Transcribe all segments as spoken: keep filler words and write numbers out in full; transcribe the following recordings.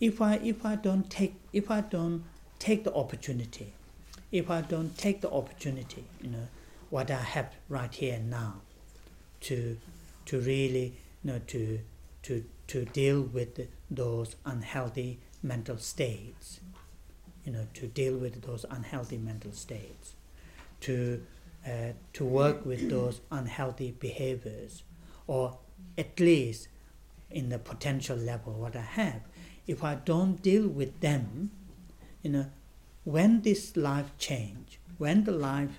if I if I don't take if I don't take the opportunity, if I don't take the opportunity, you know, what I have right here and now, to to really, you know, to to to deal with the, those unhealthy mental states, you know, to deal with those unhealthy mental states, to uh, to work with those unhealthy behaviors, or at least in the potential level what I have. If I don't deal with them, you know, when this life change, when the life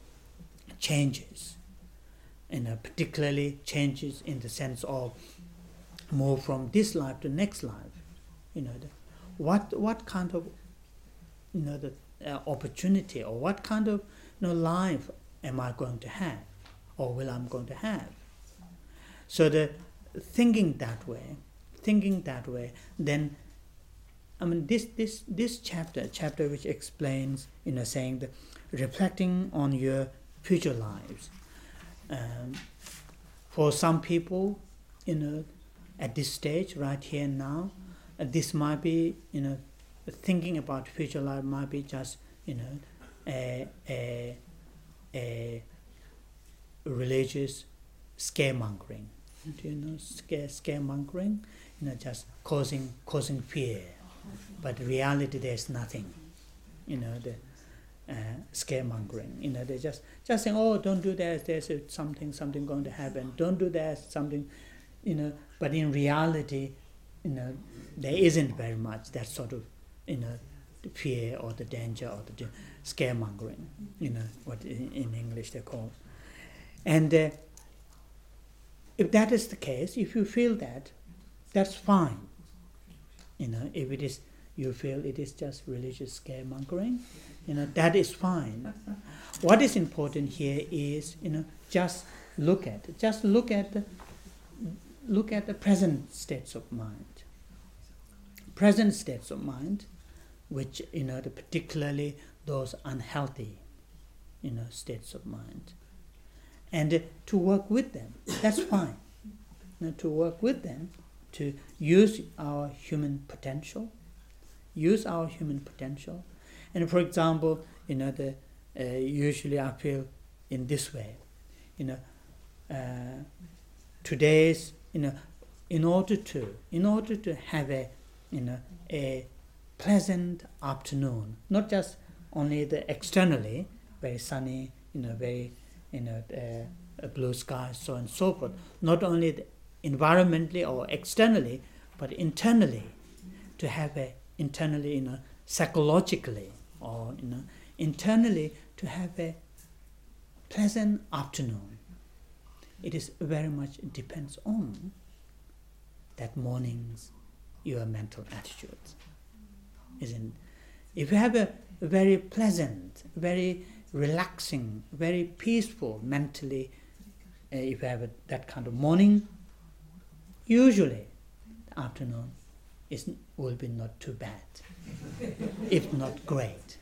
changes, you know, particularly changes in the sense of move from this life to next life, you know, the, what what kind of, you know, the uh, opportunity, or what kind of, you know, life am I going to have, or will I'm going to have? So the thinking that way, thinking that way, then, I mean, this this this chapter, chapter which explains, you know, saying that reflecting on your future lives. Um, for some people, you know, at this stage, right here and now, uh, this might be, you know, thinking about future life might be just, you know, a a, a religious scaremongering. Do you know scare scaremongering? You know, just causing causing fear, but in reality there's nothing. You know, the uh, scaremongering. You know, they just just saying, oh, don't do that. There's a, something something going to happen. Don't do that. Something, you know. But in reality, you know, there isn't very much that sort of, you know, the fear or the danger or the scaremongering. You know what in, in English they call. And uh, if that is the case, if you feel that, that's fine. You know, if it is, you feel it is just religious scaremongering, you know, that is fine. What is important here is, you know, just look at, just look at the, look at the present states of mind. Present states of mind, which, you know, the particularly those unhealthy, you know, states of mind. And uh, to work with them, that's fine. You know, to work with them, to use our human potential, use our human potential. And for example, you know, the uh, usually I feel in this way, you know, uh, today's, you know, in order to, in order to have a, you know, a pleasant afternoon, not just only the externally, very sunny, you know, very, you know, uh, blue skies, so on and so forth. Not only the environmentally or externally, but internally, to have a internally, you know, psychologically, or, you know, internally to have a pleasant afternoon. It is very much depends on that morning's your mental attitudes. Isn't? If you have a very pleasant, very relaxing, very peaceful mentally, uh, if you have a, that kind of morning, usually the afternoon is, will be not too bad, if not great.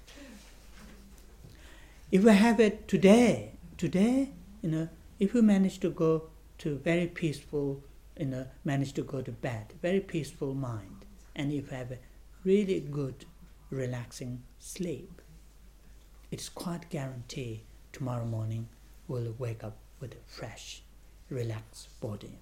If we have it today, today, you know, if we manage to go to very peaceful, you know, manage to go to bed, very peaceful mind, and if you have a really good, relaxing sleep, it's quite guaranteed tomorrow morning we'll wake up with a fresh, relaxed body.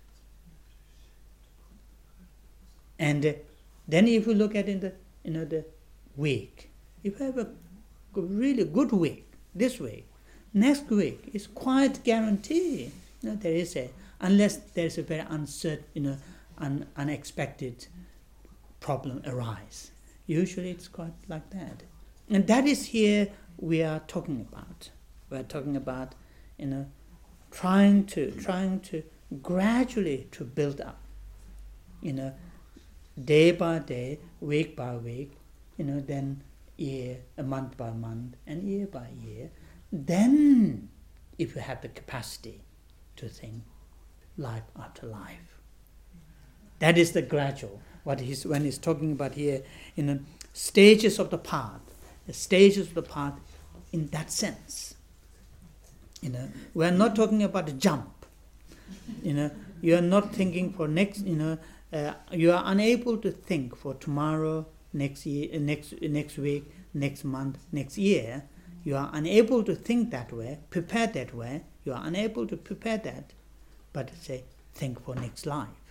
And uh, then if you look at in the, you know, the week, if you have a really good week, this week, next week is quite guaranteed. You know, there is a, unless there is a very uncertain, you know, un, unexpected problem arise. Usually it's quite like that. And that is here we are talking about. We are talking about, you know, trying to, trying to gradually to build up, you know, day by day, week by week, you know, then year, a month by month, and year by year. Then, if you have the capacity to think life after life. That is the gradual, what he's, when he's talking about here, you know, stages of the path, the stages of the path in that sense. You know, we are not talking about a jump. You know, you are not thinking for next, you know, uh, you are unable to think for tomorrow, next year, next next week, next month, next year. You are unable to think that way, prepare that way. You are unable to prepare that, but say think for next life.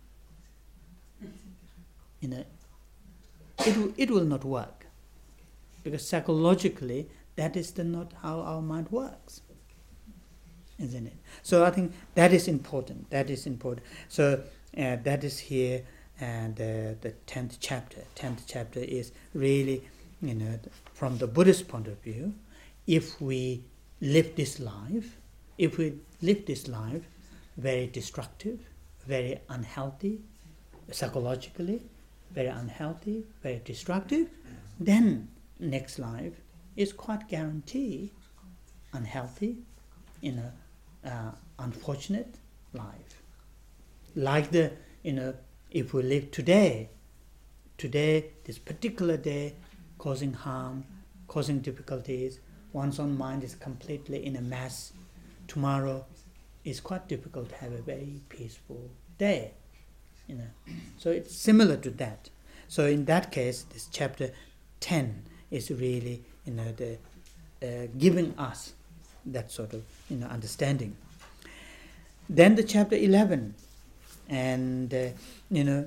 You know, it will, it will not work, because psychologically that is the not how our mind works, isn't it? So I think that is important. That is important. So uh, that is here, and uh, the tenth chapter. Tenth chapter is really, you know, from the Buddhist point of view, if we live this life, if we live this life very destructive, very unhealthy, psychologically, very unhealthy, very destructive, then next life is quite guaranteed unhealthy, you know, uh, unfortunate life. Like the, you know, if we live today, today, this particular day, causing harm, causing difficulties, one's own mind is completely in a mess. Tomorrow is quite difficult to have a very peaceful day, you know. So it's similar to that. So in that case, this chapter ten is really, you know, the uh, giving us that sort of, you know, understanding. Then the chapter eleven, and uh, you know,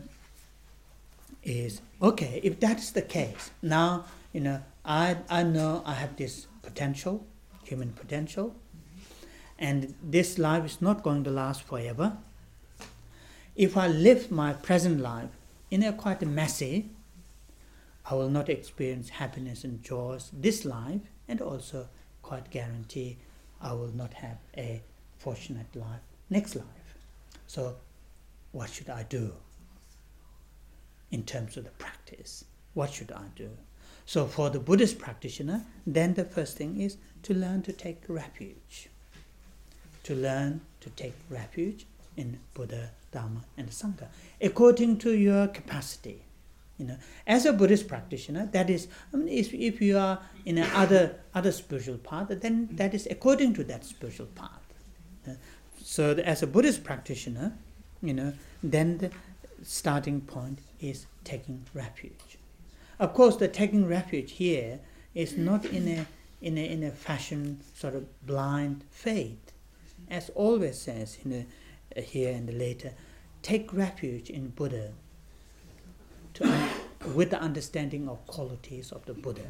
is okay. If that is the case, now, you know, I I know I have this potential, human potential, and this life is not going to last forever. If I live my present life in a quite messy, I will not experience happiness and joys this life, and also quite guarantee I will not have a fortunate life next life. So what should I do in terms of the practice? What should I do? So for the Buddhist practitioner, then the first thing is to learn to take refuge. To learn to take refuge in Buddha, Dharma and Sangha, according to your capacity. You know, as a Buddhist practitioner, that is, I mean, if, if you are in a other other spiritual path, then that is according to that spiritual path. Uh, so the, as a Buddhist practitioner, you know, then the starting point is taking refuge. Of course, the taking refuge here is not in a in a in a fashion sort of blind faith, as always says, you know, uh, here and later, take refuge in Buddha, to un- with the understanding of qualities of the Buddha.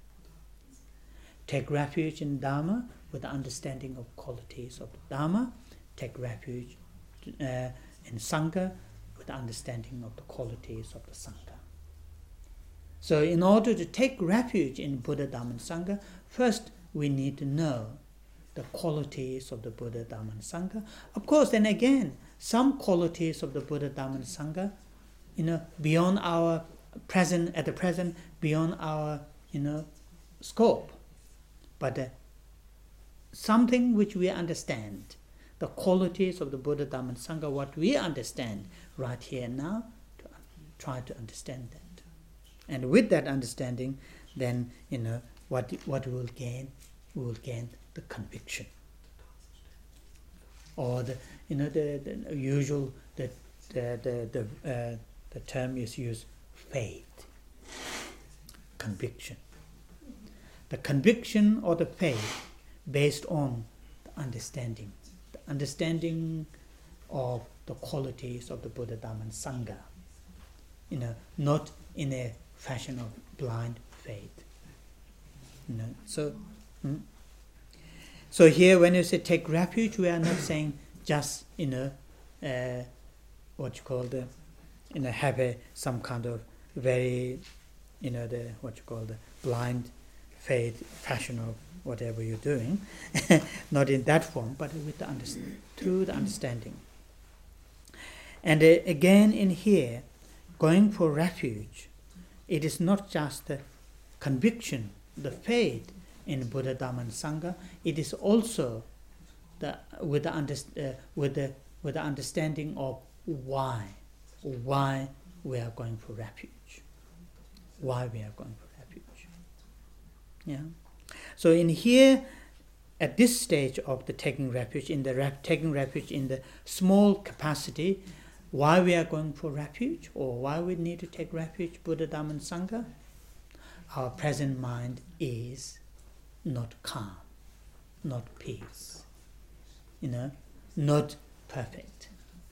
Take refuge in Dharma with the understanding of qualities of the Dharma. Take refuge uh, in Sangha with the understanding of the qualities of the Sangha. So in order to take refuge in Buddha, Dharma and Sangha, first we need to know the qualities of the Buddha, Dharma and Sangha. Of course, then again, some qualities of the Buddha, Dharma and Sangha, you know, beyond our present, at the present, beyond our, you know, scope. But uh, something which we understand, the qualities of the Buddha, Dharma and Sangha, what we understand right here and now, to try to understand that. And with that understanding, then, you know, what what we will gain, we will gain the conviction. Or the, you know, the, the usual, the the the the, uh, the term is used, faith, conviction. The conviction or the faith based on the understanding, the understanding of the qualities of the Buddha, Dharma and Sangha. You know, not in a fashion of blind faith. You know, so, hmm? so here when you say take refuge, we are not saying just, you know, uh, what you call the, you know, have a some kind of very, you know, the what you call the blind faith fashion of whatever you're doing, not in that form, but with the understand through the understanding. And uh, again in here, going for refuge, it is not just the conviction, the faith in Buddha, Dharma and Sangha. It is also the with the under, uh, with the with the understanding of why, why we are going for refuge, why we are going for refuge. Yeah. So in here, at this stage of the taking refuge, in the ref, taking refuge in the small capacity, why we are going for refuge, or why we need to take refuge, Buddha, Dhamma, and Sangha. Our present mind is not calm, not peace, you know, not perfect.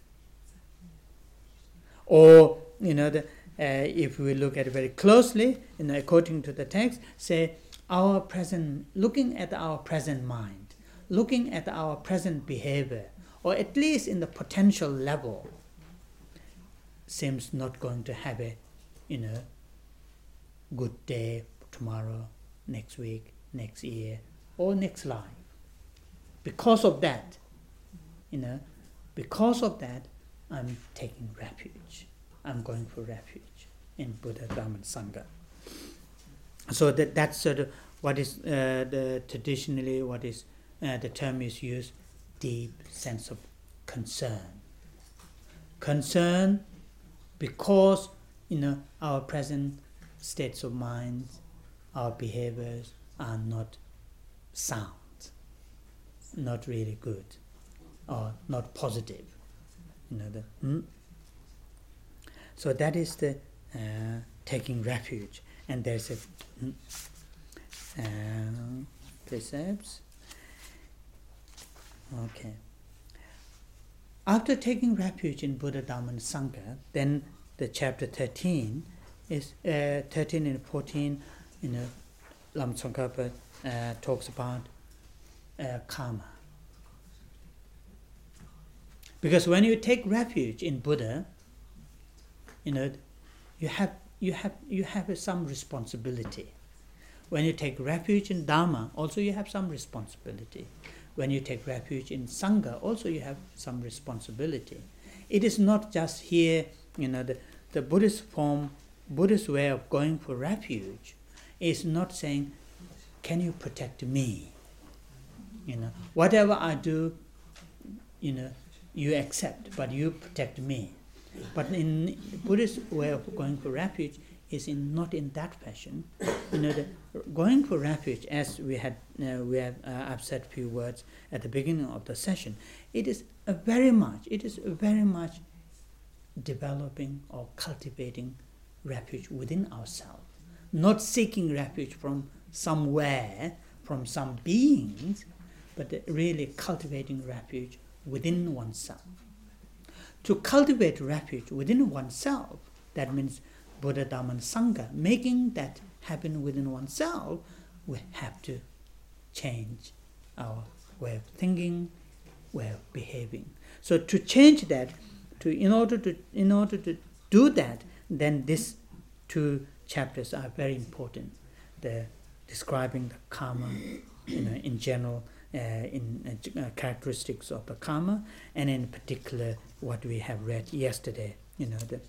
Or, you know, the, uh, if we look at it very closely, you know, according to the text, say, our present, looking at our present mind, looking at our present behavior, or at least in the potential level, seems not going to have a, you know, good day tomorrow, next week, next year, or next life. Because of that, you know, because of that, I'm taking refuge. I'm going for refuge in Buddha, Dhamma, and Sangha. So that that's sort of what is uh, the traditionally what is uh, the term is used, deep sense of concern. Concern because, you know, our present states of mind, our behaviors are not sound, not really good, or not positive. You know, the, hmm? So that is the uh, taking refuge. And there's a hmm, uh, precepts. Okay. After taking refuge in Buddha, Dhamma, and Sangha, then the chapter thirteen is uh, thirteen and fourteen. You know, Lam Tsongkhapa uh, talks about uh, karma. Because when you take refuge in Buddha, you know, you have you have you have some responsibility. When you take refuge in Dhamma, also you have some responsibility. When you take refuge in Sangha, also you have some responsibility. It is not just here, you know, the, the Buddhist form, Buddhist way of going for refuge is not saying, can you protect me? You know, whatever I do, you know, you accept, but you protect me. But in Buddhist way of going for refuge is in not in that fashion. You know, the going for refuge, as we had, uh, we have, uh, I've said a few words at the beginning of the session. It is a very much, it is a very much developing or cultivating refuge within ourselves, not seeking refuge from somewhere, from some beings, but really cultivating refuge within oneself. To cultivate refuge within oneself, that means Buddha, Dhamma, and Sangha, making that happen within oneself, we have to change our way of thinking, way of behaving. So to change that, to in order to in order to do that, then these two chapters are very important. The describing the karma, you know, in general, uh, in uh, characteristics of the karma, and in particular what we have read yesterday, you know, the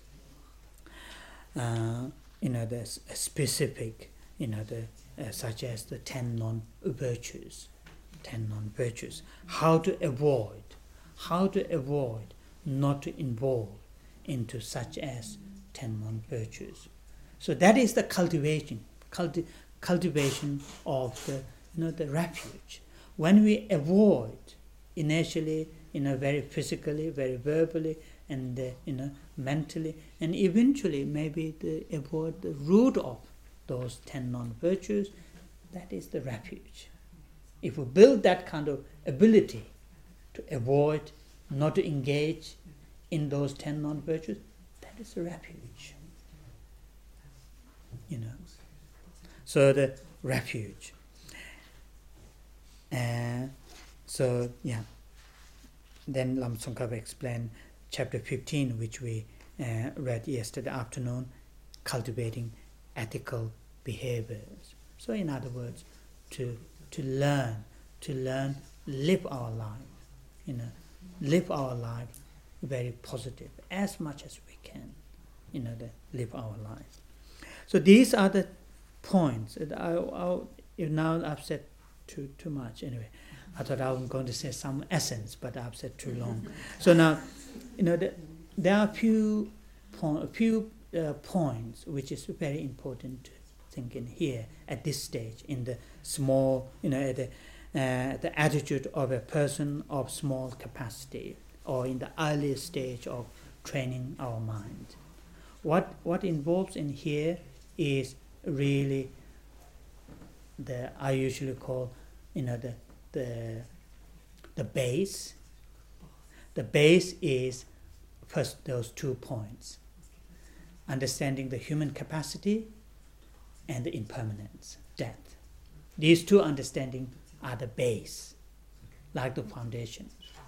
uh, you know the specific, you know, the uh, such as the ten non-virtues, ten non-virtues, how to avoid, how to avoid not to involve into such as ten non-virtues. So that is the cultivation, culti- cultivation of the, you know, the refuge. When we avoid initially, you know, very physically, very verbally, and uh, you know, mentally, and eventually maybe the avoid the root of those ten non-virtues, that is the refuge. If we build that kind of ability to avoid, not to engage in those ten non-virtues, that is the refuge. You know, so the refuge. Uh, so yeah. Then Lam Tsongkhapa explained chapter fifteen, which we uh, read yesterday afternoon, cultivating ethical behaviors. So in other words, to to learn, to learn, live our life, you know, live our life very positive, as much as we can, you know, the, live our life. So these are the points. I, I, now I've said too too much anyway. I thought I was going to say some essence, but I've said too long. So now, you know, the, there are a few, point, a few uh, points which is very important to think in here at this stage, in the small, you know, at the, uh, the attitude of a person of small capacity, or in the early stage of training our mind. What what involves in here is really the I usually call, you know, the the the base. The base is first those two points: understanding the human capacity and the impermanence, death. These two understandings are the base, like the foundation.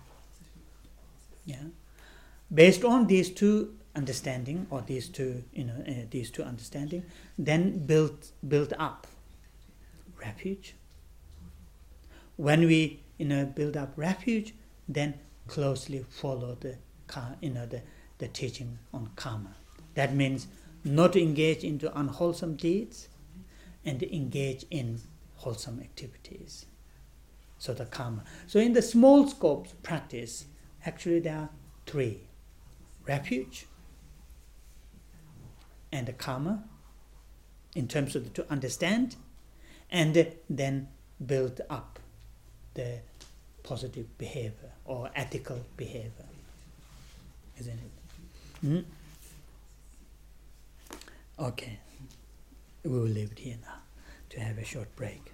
Yeah. Based on these two understanding, or these two, you know, uh, these two understanding, then build build up refuge. When we, you know, build up refuge, then closely follow the, you know, the the teaching on karma. That means not to engage into unwholesome deeds, and to engage in wholesome activities. So the karma. So in the small scope practice, actually there are three: refuge and the karma, in terms of the, to understand, and then build up the positive behavior or ethical behavior, isn't it? Mm? Okay, we will leave it here now to have a short break.